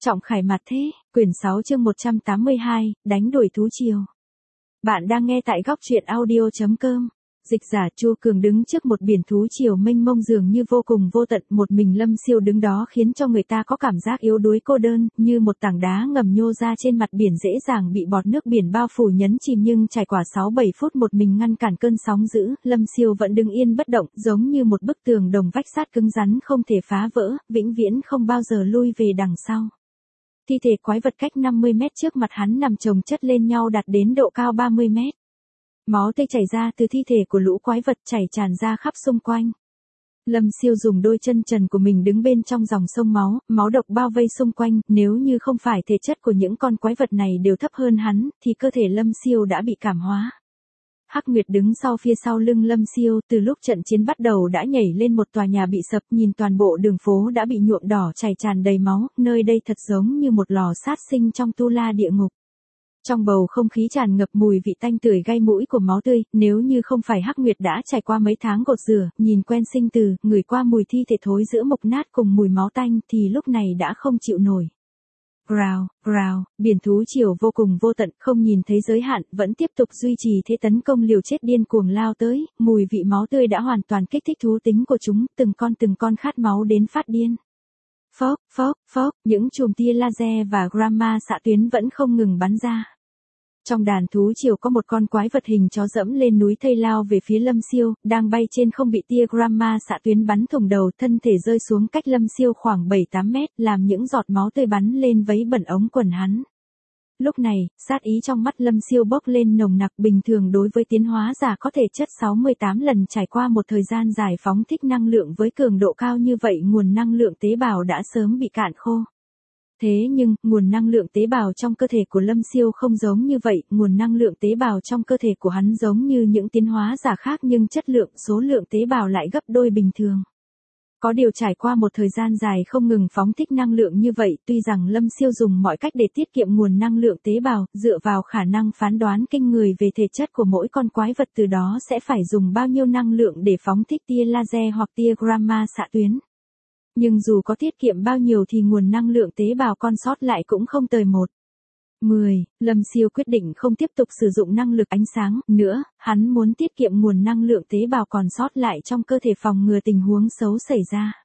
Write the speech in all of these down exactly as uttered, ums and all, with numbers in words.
Trọng Khải Mặt Thế, quyển sáu chương một trăm tám mươi hai, đánh đuổi thú triều. Bạn đang nghe tại góc truyện audio chấm com. Dịch giả Chu Cường đứng trước một biển thú triều mênh mông dường như vô cùng vô tận, một mình Lâm Siêu đứng đó khiến cho người ta có cảm giác yếu đuối cô đơn, như một tảng đá ngầm nhô ra trên mặt biển dễ dàng bị bọt nước biển bao phủ nhấn chìm, nhưng trải qua sáu bảy phút một mình ngăn cản cơn sóng dữ, Lâm Siêu vẫn đứng yên bất động, giống như một bức tường đồng vách sắt cứng rắn không thể phá vỡ, vĩnh viễn không bao giờ lui về đằng sau. Thi thể quái vật cách năm mươi mét trước mặt hắn nằm chồng chất lên nhau đạt đến độ cao ba mươi mét. Máu tươi chảy ra từ thi thể của lũ quái vật chảy tràn ra khắp xung quanh. Lâm Siêu dùng đôi chân trần của mình đứng bên trong dòng sông máu, máu độc bao vây xung quanh, nếu như không phải thể chất của những con quái vật này đều thấp hơn hắn, thì cơ thể Lâm Siêu đã bị cảm hóa. Hắc Nguyệt đứng sau phía sau lưng Lâm Siêu, từ lúc trận chiến bắt đầu đã nhảy lên một tòa nhà bị sập, nhìn toàn bộ đường phố đã bị nhuộm đỏ chảy tràn đầy máu, nơi đây thật giống như một lò sát sinh trong tu la địa ngục. Trong bầu không khí tràn ngập mùi vị tanh tưởi gây mũi của máu tươi, nếu như không phải Hắc Nguyệt đã trải qua mấy tháng gột rửa, nhìn quen sinh từ, ngửi qua mùi thi thể thối giữa mục nát cùng mùi máu tanh thì lúc này đã không chịu nổi. Rào, rào, biển thú triều vô cùng vô tận, không nhìn thấy giới hạn, vẫn tiếp tục duy trì thế tấn công liều chết điên cuồng lao tới, mùi vị máu tươi đã hoàn toàn kích thích thú tính của chúng, từng con từng con khát máu đến phát điên. Phốc, phốc, phốc, những chùm tia laser và gamma xạ tuyến vẫn không ngừng bắn ra. Trong đàn thú triều có một con quái vật hình chó dẫm lên núi thây lao về phía Lâm Siêu, đang bay trên không bị tia gamma xạ tuyến bắn thủng đầu, thân thể rơi xuống cách Lâm Siêu khoảng bảy tám mét, làm những giọt máu tươi bắn lên váy bẩn ống quần hắn. Lúc này, sát ý trong mắt Lâm Siêu bốc lên nồng nặc, bình thường đối với tiến hóa giả có thể chất sáu mươi tám lần trải qua một thời gian dài phóng thích năng lượng với cường độ cao như vậy, nguồn năng lượng tế bào đã sớm bị cạn khô. Thế nhưng, nguồn năng lượng tế bào trong cơ thể của Lâm Siêu không giống như vậy, nguồn năng lượng tế bào trong cơ thể của hắn giống như những tiến hóa giả khác nhưng chất lượng, số lượng tế bào lại gấp đôi bình thường. Có điều trải qua một thời gian dài không ngừng phóng thích năng lượng như vậy, tuy rằng Lâm Siêu dùng mọi cách để tiết kiệm nguồn năng lượng tế bào, dựa vào khả năng phán đoán kinh người về thể chất của mỗi con quái vật, từ đó sẽ phải dùng bao nhiêu năng lượng để phóng thích tia laser hoặc tia gamma xạ tuyến. Nhưng dù có tiết kiệm bao nhiêu thì nguồn năng lượng tế bào con sót lại cũng không tời một. mười. Lâm Siêu quyết định không tiếp tục sử dụng năng lực ánh sáng nữa, hắn muốn tiết kiệm nguồn năng lượng tế bào còn sót lại trong cơ thể phòng ngừa tình huống xấu xảy ra.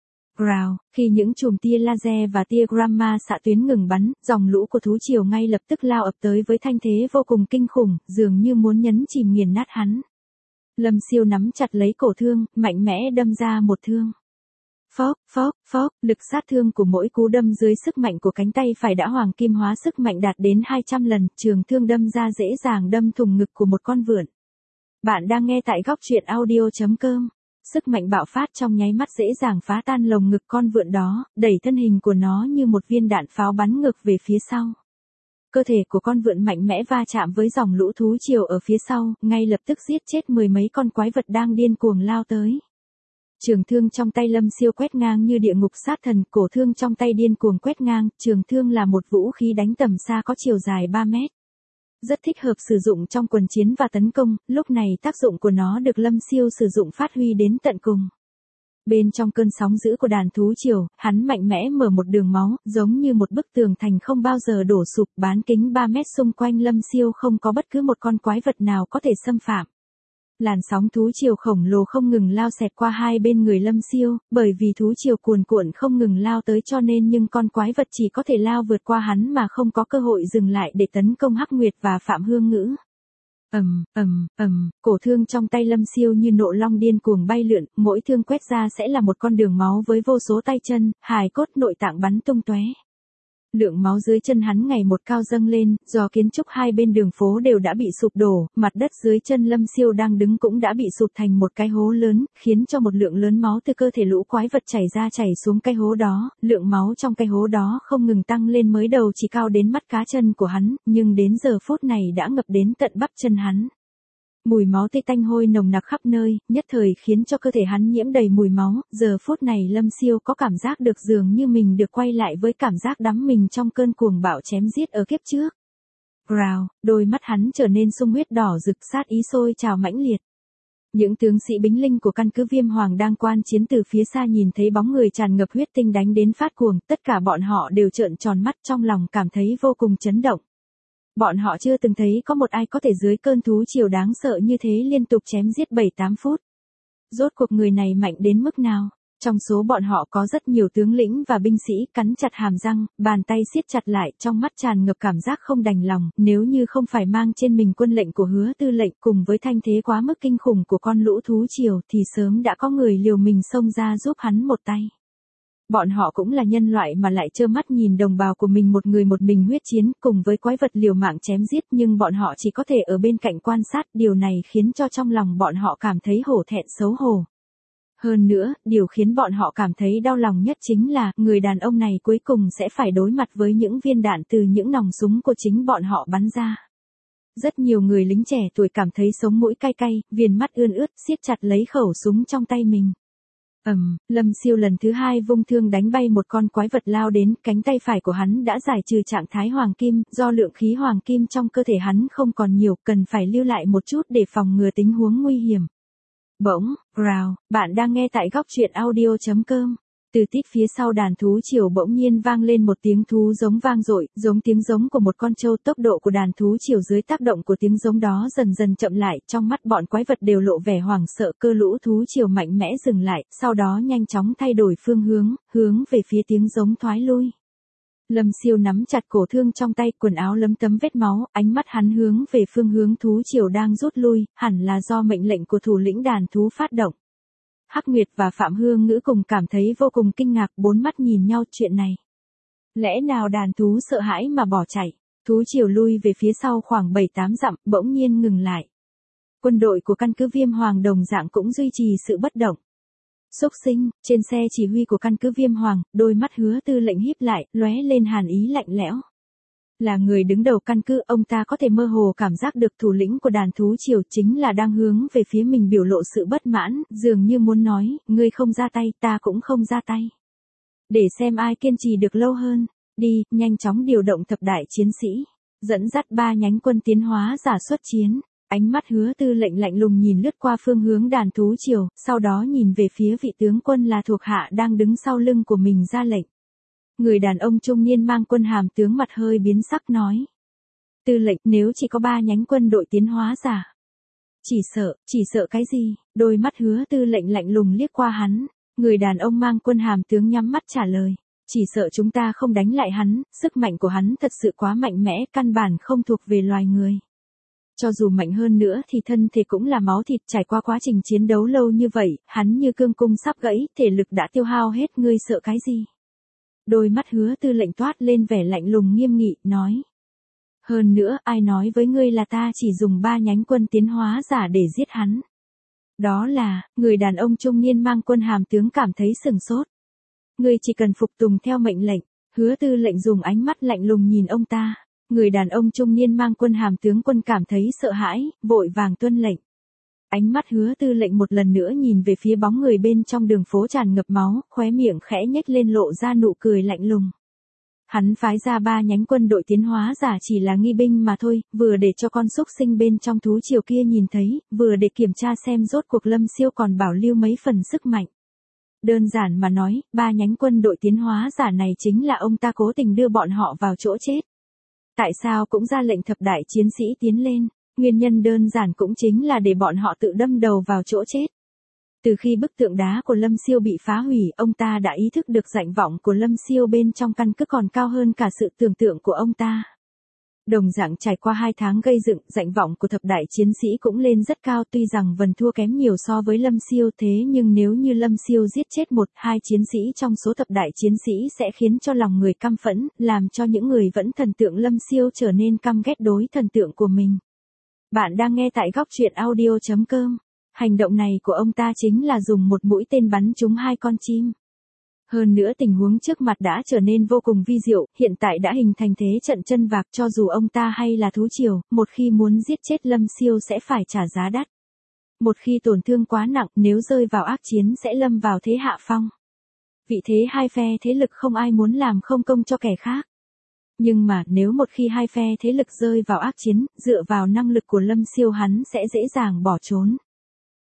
Rào, khi những chùm tia laser và tia gamma xạ tuyến ngừng bắn, dòng lũ của thú triều ngay lập tức lao ập tới với thanh thế vô cùng kinh khủng, dường như muốn nhấn chìm nghiền nát hắn. Lâm Siêu nắm chặt lấy cổ thương, mạnh mẽ đâm ra một thương. Phốc, phốc, phốc, lực sát thương của mỗi cú đâm dưới sức mạnh của cánh tay phải đã hoàng kim hóa, sức mạnh đạt đến hai trăm lần, trường thương đâm ra dễ dàng đâm thủng ngực của một con vượn. Bạn đang nghe tại góc truyện audio chấm com. Sức mạnh bạo phát trong nháy mắt dễ dàng phá tan lồng ngực con vượn đó, đẩy thân hình của nó như một viên đạn pháo bắn ngược về phía sau. Cơ thể của con vượn mạnh mẽ va chạm với dòng lũ thú triều ở phía sau, ngay lập tức giết chết mười mấy con quái vật đang điên cuồng lao tới. Trường thương trong tay Lâm Siêu quét ngang như địa ngục sát thần, cổ thương trong tay điên cuồng quét ngang, trường thương là một vũ khí đánh tầm xa có chiều dài ba mét. Rất thích hợp sử dụng trong quần chiến và tấn công, lúc này tác dụng của nó được Lâm Siêu sử dụng phát huy đến tận cùng. Bên trong cơn sóng dữ của đàn thú triều, hắn mạnh mẽ mở một đường máu, giống như một bức tường thành không bao giờ đổ sụp, bán kính ba mét xung quanh Lâm Siêu không có bất cứ một con quái vật nào có thể xâm phạm. Làn sóng thú triều khổng lồ không ngừng lao xẹt qua hai bên người Lâm Siêu, bởi vì thú triều cuồn cuộn không ngừng lao tới cho nên nhưng con quái vật chỉ có thể lao vượt qua hắn mà không có cơ hội dừng lại để tấn công Hắc Nguyệt và Phạm Hương Ngữ. Ầm, ầm, ầm, cổ thương trong tay Lâm Siêu như nộ long điên cuồng bay lượn, mỗi thương quét ra sẽ là một con đường máu với vô số tay chân, hài cốt nội tạng bắn tung tóe. Lượng máu dưới chân hắn ngày một cao dâng lên, do kiến trúc hai bên đường phố đều đã bị sụp đổ, mặt đất dưới chân Lâm Siêu đang đứng cũng đã bị sụp thành một cái hố lớn, khiến cho một lượng lớn máu từ cơ thể lũ quái vật chảy ra chảy xuống cái hố đó, lượng máu trong cái hố đó không ngừng tăng lên, mới đầu chỉ cao đến mắt cá chân của hắn, nhưng đến giờ phút này đã ngập đến tận bắp chân hắn. Mùi máu tươi tanh hôi nồng nặc khắp nơi, nhất thời khiến cho cơ thể hắn nhiễm đầy mùi máu, giờ phút này Lâm Siêu có cảm giác được dường như mình được quay lại với cảm giác đắm mình trong cơn cuồng bạo chém giết ở kiếp trước. Rào, đôi mắt hắn trở nên sung huyết đỏ rực, sát ý sôi trào mãnh liệt. Những tướng sĩ binh linh của căn cứ Viêm Hoàng đang quan chiến từ phía xa nhìn thấy bóng người tràn ngập huyết tinh đánh đến phát cuồng, tất cả bọn họ đều trợn tròn mắt trong lòng cảm thấy vô cùng chấn động. Bọn họ chưa từng thấy có một ai có thể dưới cơn thú triều đáng sợ như thế liên tục chém giết bảy tám phút. Rốt cuộc người này mạnh đến mức nào? Trong số bọn họ có rất nhiều tướng lĩnh và binh sĩ cắn chặt hàm răng, bàn tay siết chặt lại, trong mắt tràn ngập cảm giác không đành lòng, nếu như không phải mang trên mình quân lệnh của Hứa Tư lệnh cùng với thanh thế quá mức kinh khủng của con lũ thú triều thì sớm đã có người liều mình xông ra giúp hắn một tay. Bọn họ cũng là nhân loại mà lại trơ mắt nhìn đồng bào của mình một người một mình huyết chiến cùng với quái vật liều mạng chém giết, nhưng bọn họ chỉ có thể ở bên cạnh quan sát, điều này khiến cho trong lòng bọn họ cảm thấy hổ thẹn xấu hổ. Hơn nữa, điều khiến bọn họ cảm thấy đau lòng nhất chính là, người đàn ông này cuối cùng sẽ phải đối mặt với những viên đạn từ những nòng súng của chính bọn họ bắn ra. Rất nhiều người lính trẻ tuổi cảm thấy sống mũi cay cay, viền mắt ươn ướt, siết chặt lấy khẩu súng trong tay mình. Ầm, um, Lâm Siêu lần thứ hai vung thương đánh bay một con quái vật lao đến, cánh tay phải của hắn đã giải trừ trạng thái hoàng kim, do lượng khí hoàng kim trong cơ thể hắn không còn nhiều, cần phải lưu lại một chút để phòng ngừa tình huống nguy hiểm. Bỗng, rào, bạn đang nghe tại góc truyện audio chấm com. Từ tít phía sau đàn thú triều bỗng nhiên vang lên một tiếng thú giống vang dội, giống tiếng giống của một con trâu. Tốc độ của đàn thú triều dưới tác động của tiếng giống đó dần dần chậm lại, trong mắt bọn quái vật đều lộ vẻ hoảng sợ. Cơ lũ thú triều mạnh mẽ dừng lại, sau đó nhanh chóng thay đổi phương hướng, hướng về phía tiếng giống thoái lui. Lâm Siêu nắm chặt cổ thương trong tay, quần áo lấm tấm vết máu, ánh mắt hắn hướng về phương hướng thú triều đang rút lui, hẳn là do mệnh lệnh của thủ lĩnh đàn thú phát động. Hắc Nguyệt và Phạm Hương Ngữ cùng cảm thấy vô cùng kinh ngạc, bốn mắt nhìn nhau. Chuyện này, lẽ nào đàn thú sợ hãi mà bỏ chạy? Thú triều lui về phía sau khoảng bảy tám dặm, bỗng nhiên ngừng lại. Quân đội của căn cứ Viêm Hoàng đồng dạng cũng duy trì sự bất động. Xúc sinh, trên xe chỉ huy của căn cứ Viêm Hoàng, đôi mắt Hứa Tư lệnh híp lại, lóe lên hàn ý lạnh lẽo. Là người đứng đầu căn cứ, ông ta có thể mơ hồ cảm giác được thủ lĩnh của đàn thú triều chính là đang hướng về phía mình biểu lộ sự bất mãn, dường như muốn nói, ngươi không ra tay, ta cũng không ra tay. Để xem ai kiên trì được lâu hơn, đi, nhanh chóng điều động thập đại chiến sĩ, dẫn dắt ba nhánh quân tiến hóa giả xuất chiến. Ánh mắt Hứa Tư lệnh lạnh lùng nhìn lướt qua phương hướng đàn thú triều, sau đó nhìn về phía vị tướng quân là thuộc hạ đang đứng sau lưng của mình ra lệnh. Người đàn ông trung niên mang quân hàm tướng mặt hơi biến sắc nói. Tư lệnh, nếu chỉ có ba nhánh quân đội tiến hóa giả. Chỉ sợ, chỉ sợ cái gì? Đôi mắt Hứa Tư lệnh lạnh lùng liếc qua hắn. Người đàn ông mang quân hàm tướng nhắm mắt trả lời. Chỉ sợ chúng ta không đánh lại hắn, sức mạnh của hắn thật sự quá mạnh mẽ, căn bản không thuộc về loài người. Cho dù mạnh hơn nữa thì thân thể cũng là máu thịt, trải qua quá trình chiến đấu lâu như vậy, hắn như cương cung sắp gãy, thể lực đã tiêu hao hết, ngươi sợ cái gì? Đôi mắt Hứa Tư lệnh toát lên vẻ lạnh lùng nghiêm nghị, nói. Hơn nữa, ai nói với ngươi là ta chỉ dùng ba nhánh quân tiến hóa giả để giết hắn? Đó là, người đàn ông trung niên mang quân hàm tướng cảm thấy sừng sốt. Ngươi chỉ cần phục tùng theo mệnh lệnh. Hứa Tư lệnh dùng ánh mắt lạnh lùng nhìn ông ta. Người đàn ông trung niên mang quân hàm tướng quân cảm thấy sợ hãi, vội vàng tuân lệnh. Ánh mắt Hứa Tư lệnh một lần nữa nhìn về phía bóng người bên trong đường phố tràn ngập máu, khóe miệng khẽ nhếch lên lộ ra nụ cười lạnh lùng. Hắn phái ra ba nhánh quân đội tiến hóa giả chỉ là nghi binh mà thôi, vừa để cho con xúc sinh bên trong thú triều kia nhìn thấy, vừa để kiểm tra xem rốt cuộc Lâm Siêu còn bảo lưu mấy phần sức mạnh. Đơn giản mà nói, ba nhánh quân đội tiến hóa giả này chính là ông ta cố tình đưa bọn họ vào chỗ chết. Tại sao cũng ra lệnh thập đại chiến sĩ tiến lên, nguyên nhân đơn giản cũng chính là để bọn họ tự đâm đầu vào chỗ chết. Từ khi bức tượng đá của Lâm Siêu bị phá hủy, ông ta đã ý thức được danh vọng của Lâm Siêu bên trong căn cứ còn cao hơn cả sự tưởng tượng của ông ta. Đồng dạng trải qua hai tháng gây dựng, danh vọng của thập đại chiến sĩ cũng lên rất cao, tuy rằng Vân thua kém nhiều so với Lâm Siêu, thế nhưng nếu như Lâm Siêu giết chết một, hai chiến sĩ trong số thập đại chiến sĩ sẽ khiến cho lòng người căm phẫn, làm cho những người vẫn thần tượng Lâm Siêu trở nên căm ghét đối thần tượng của mình. Bạn đang nghe tại góc truyện audio chấm com. Hành động này của ông ta chính là dùng một mũi tên bắn trúng hai con chim. Hơn nữa tình huống trước mặt đã trở nên vô cùng vi diệu, hiện tại đã hình thành thế trận chân vạc, cho dù ông ta hay là thú triều, một khi muốn giết chết Lâm Siêu sẽ phải trả giá đắt. Một khi tổn thương quá nặng, nếu rơi vào ác chiến sẽ lâm vào thế hạ phong. Vị thế hai phe thế lực không ai muốn làm không công cho kẻ khác. Nhưng mà nếu một khi hai phe thế lực rơi vào ác chiến, dựa vào năng lực của Lâm Siêu hắn sẽ dễ dàng bỏ trốn.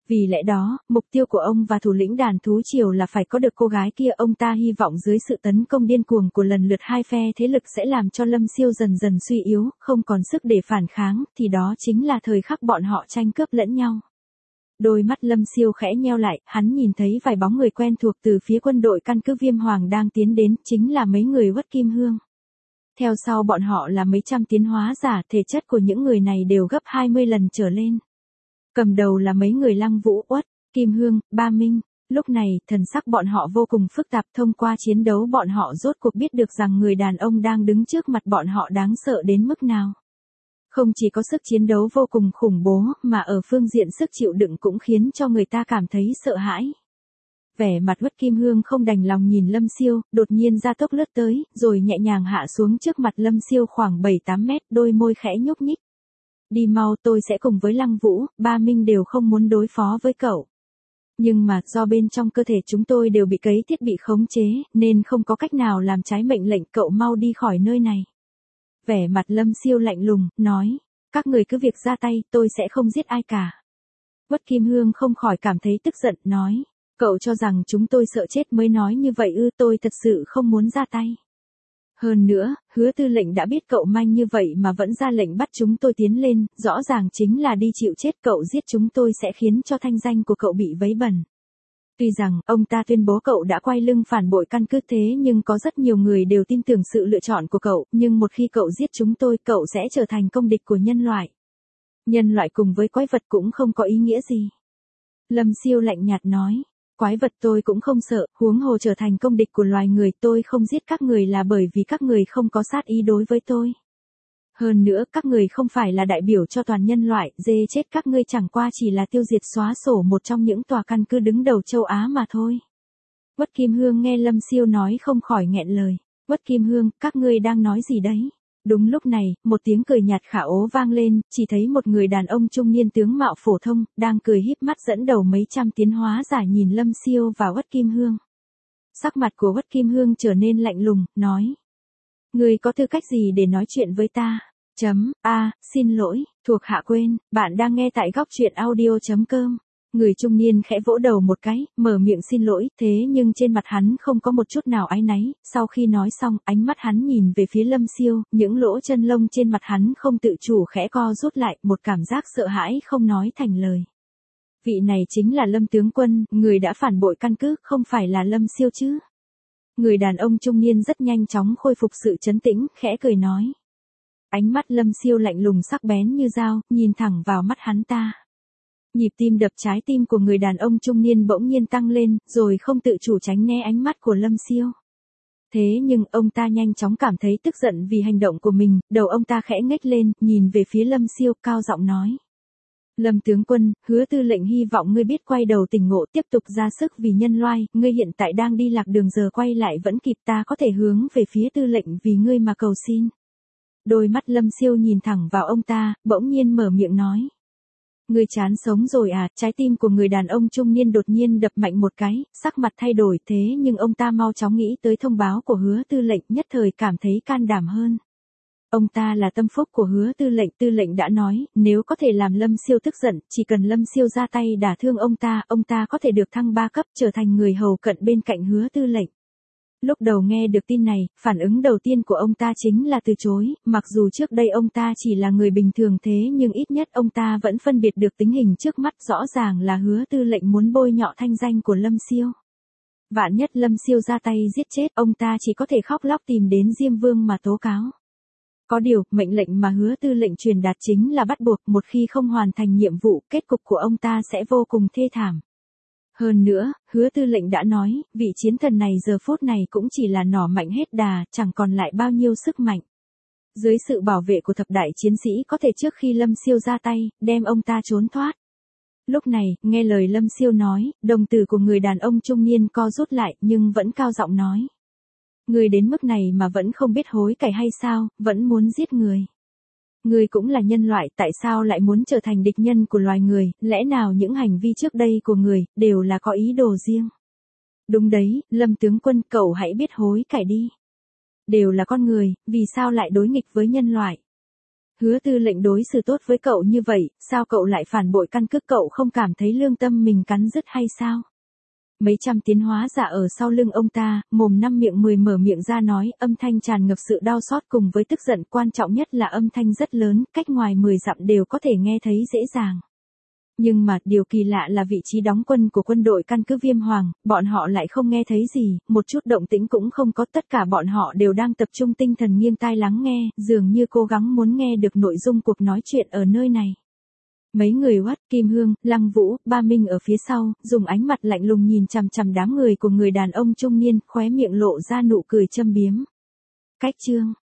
Vì lẽ đó, mục tiêu của ông và thủ lĩnh đàn thú triều là phải có được cô gái kia. Ông ta hy vọng dưới sự tấn công điên cuồng của lần lượt hai phe thế lực sẽ làm cho Lâm Siêu dần dần suy yếu, không còn sức để phản kháng, thì đó chính là thời khắc bọn họ tranh cướp lẫn nhau. Đôi mắt Lâm Siêu khẽ nheo lại, hắn nhìn thấy vài bóng người quen thuộc từ phía quân đội căn cứ Viêm Hoàng đang tiến đến, chính là mấy người Uất Kim Hương. Theo sau bọn họ là mấy trăm tiến hóa giả, thể chất của những người này đều gấp hai mươi lần trở lên. Cầm đầu là mấy người Lăng Vũ, Uất, Kim Hương, Ba Minh. Lúc này, thần sắc bọn họ vô cùng phức tạp. Thông qua chiến đấu bọn họ rốt cuộc biết được rằng người đàn ông đang đứng trước mặt bọn họ đáng sợ đến mức nào. Không chỉ có sức chiến đấu vô cùng khủng bố, mà ở phương diện sức chịu đựng cũng khiến cho người ta cảm thấy sợ hãi. Vẻ mặt Uất Kim Hương không đành lòng nhìn Lâm Siêu, đột nhiên ra tốc lướt tới, rồi nhẹ nhàng hạ xuống trước mặt Lâm Siêu khoảng bảy tám mét, đôi môi khẽ nhúc nhích. Đi mau, tôi sẽ cùng với Lăng Vũ, Ba Minh đều không muốn đối phó với cậu. Nhưng mà, do bên trong cơ thể chúng tôi đều bị cấy thiết bị khống chế, nên không có cách nào làm trái mệnh lệnh, cậu mau đi khỏi nơi này. Vẻ mặt Lâm Siêu lạnh lùng, nói, các người cứ việc ra tay, tôi sẽ không giết ai cả. Uất Kim Hương không khỏi cảm thấy tức giận, nói, cậu cho rằng chúng tôi sợ chết mới nói như vậy ư? Tôi thật sự không muốn ra tay. Hơn nữa, Hứa tư lệnh đã biết cậu manh như vậy mà vẫn ra lệnh bắt chúng tôi tiến lên, rõ ràng chính là đi chịu chết. Cậu giết chúng tôi sẽ khiến cho thanh danh của cậu bị vấy bẩn. Tuy rằng, ông ta tuyên bố cậu đã quay lưng phản bội căn cứ, thế nhưng có rất nhiều người đều tin tưởng sự lựa chọn của cậu, nhưng một khi cậu giết chúng tôi, cậu sẽ trở thành công địch của nhân loại. Nhân loại cùng với quái vật cũng không có ý nghĩa gì. Lâm Siêu lạnh nhạt nói, quái vật tôi cũng không sợ, huống hồ trở thành công địch của loài người. Tôi không giết các người là bởi vì các người không có sát ý đối với tôi. Hơn nữa, các người không phải là đại biểu cho toàn nhân loại, dê chết các ngươi chẳng qua chỉ là tiêu diệt xóa sổ một trong những tòa căn cứ đứng đầu châu Á mà thôi. Uất Kim Hương nghe Lâm Siêu nói không khỏi nghẹn lời. Uất Kim Hương, các ngươi đang nói gì đấy? Đúng lúc này, một tiếng cười nhạt khả ố vang lên, chỉ thấy một người đàn ông trung niên tướng mạo phổ thông, đang cười híp mắt dẫn đầu mấy trăm tiến hóa giả nhìn Lâm Siêu và Uất Kim Hương. Sắc mặt của Uất Kim Hương trở nên lạnh lùng, nói. Ngươi có tư cách gì để nói chuyện với ta? Chấm, a, xin lỗi, thuộc hạ quên, bạn đang nghe tại góc truyện audio chấm com. Người trung niên khẽ vỗ đầu một cái, mở miệng xin lỗi, thế nhưng trên mặt hắn không có một chút nào áy náy. Sau khi nói xong, ánh mắt hắn nhìn về phía Lâm Siêu, những lỗ chân lông trên mặt hắn không tự chủ khẽ co rút lại, một cảm giác sợ hãi không nói thành lời. Vị này chính là Lâm tướng quân, người đã phản bội căn cứ, không phải là Lâm Siêu chứ? Người đàn ông trung niên rất nhanh chóng khôi phục sự trấn tĩnh, khẽ cười nói. Ánh mắt Lâm Siêu lạnh lùng sắc bén như dao, nhìn thẳng vào mắt hắn ta. Nhịp tim đập trái tim của người đàn ông trung niên bỗng nhiên tăng lên, rồi không tự chủ tránh né ánh mắt của Lâm Siêu. Thế nhưng, ông ta nhanh chóng cảm thấy tức giận vì hành động của mình, đầu ông ta khẽ ngếch lên, nhìn về phía Lâm Siêu, cao giọng nói. Lâm tướng quân, Hứa tư lệnh hy vọng ngươi biết quay đầu tỉnh ngộ, tiếp tục ra sức vì nhân loại. Ngươi hiện tại đang đi lạc đường, giờ quay lại vẫn kịp, ta có thể hướng về phía tư lệnh vì ngươi mà cầu xin. Đôi mắt Lâm Siêu nhìn thẳng vào ông ta, bỗng nhiên mở miệng nói. Ngươi chán sống rồi à? Trái tim của người đàn ông trung niên đột nhiên đập mạnh một cái, sắc mặt thay đổi, thế nhưng ông ta mau chóng nghĩ tới thông báo của Hứa tư lệnh, nhất thời cảm thấy can đảm hơn. Ông ta là tâm phúc của Hứa tư lệnh, tư lệnh đã nói, nếu có thể làm Lâm Siêu tức giận, chỉ cần Lâm Siêu ra tay đả thương ông ta, ông ta có thể được thăng ba cấp, trở thành người hầu cận bên cạnh Hứa tư lệnh. Lúc đầu nghe được tin này, phản ứng đầu tiên của ông ta chính là từ chối, mặc dù trước đây ông ta chỉ là người bình thường, thế nhưng ít nhất ông ta vẫn phân biệt được tình hình trước mắt, rõ ràng là Hứa tư lệnh muốn bôi nhọ thanh danh của Lâm Siêu. Vạn nhất Lâm Siêu ra tay giết chết, ông ta chỉ có thể khóc lóc tìm đến Diêm Vương mà tố cáo. Có điều, mệnh lệnh mà Hứa tư lệnh truyền đạt chính là bắt buộc, một khi không hoàn thành nhiệm vụ, kết cục của ông ta sẽ vô cùng thê thảm. Hơn nữa, Hứa tư lệnh đã nói, vị chiến thần này giờ phút này cũng chỉ là nỏ mạnh hết đà, chẳng còn lại bao nhiêu sức mạnh. Dưới sự bảo vệ của thập đại chiến sĩ có thể trước khi Lâm Siêu ra tay, đem ông ta trốn thoát. Lúc này, nghe lời Lâm Siêu nói, đồng tử của người đàn ông trung niên co rút lại, nhưng vẫn cao giọng nói. Người đến mức này mà vẫn không biết hối cải hay sao, vẫn muốn giết người. Người cũng là nhân loại, tại sao lại muốn trở thành địch nhân của loài người, lẽ nào những hành vi trước đây của người, đều là có ý đồ riêng. Đúng đấy, Lâm tướng quân, cậu hãy biết hối cải đi. Đều là con người, vì sao lại đối nghịch với nhân loại. Hứa tư lệnh đối xử tốt với cậu như vậy, sao cậu lại phản bội căn cước, cậu không cảm thấy lương tâm mình cắn rứt hay sao? Mấy trăm tiến hóa giả ở sau lưng ông ta, mồm năm miệng mười mở miệng ra nói, âm thanh tràn ngập sự đau xót cùng với tức giận, quan trọng nhất là âm thanh rất lớn, cách ngoài mười dặm đều có thể nghe thấy dễ dàng. Nhưng mà, điều kỳ lạ là vị trí đóng quân của quân đội căn cứ Viêm Hoàng, bọn họ lại không nghe thấy gì, một chút động tĩnh cũng không có, tất cả bọn họ đều đang tập trung tinh thần nghiêng tai lắng nghe, dường như cố gắng muốn nghe được nội dung cuộc nói chuyện ở nơi này. Mấy người Hoắt, Kim Hương, Lăng Vũ, Ba Minh ở phía sau, dùng ánh mặt lạnh lùng nhìn chằm chằm đám người của người đàn ông trung niên, khóe miệng lộ ra nụ cười châm biếm. Cách chương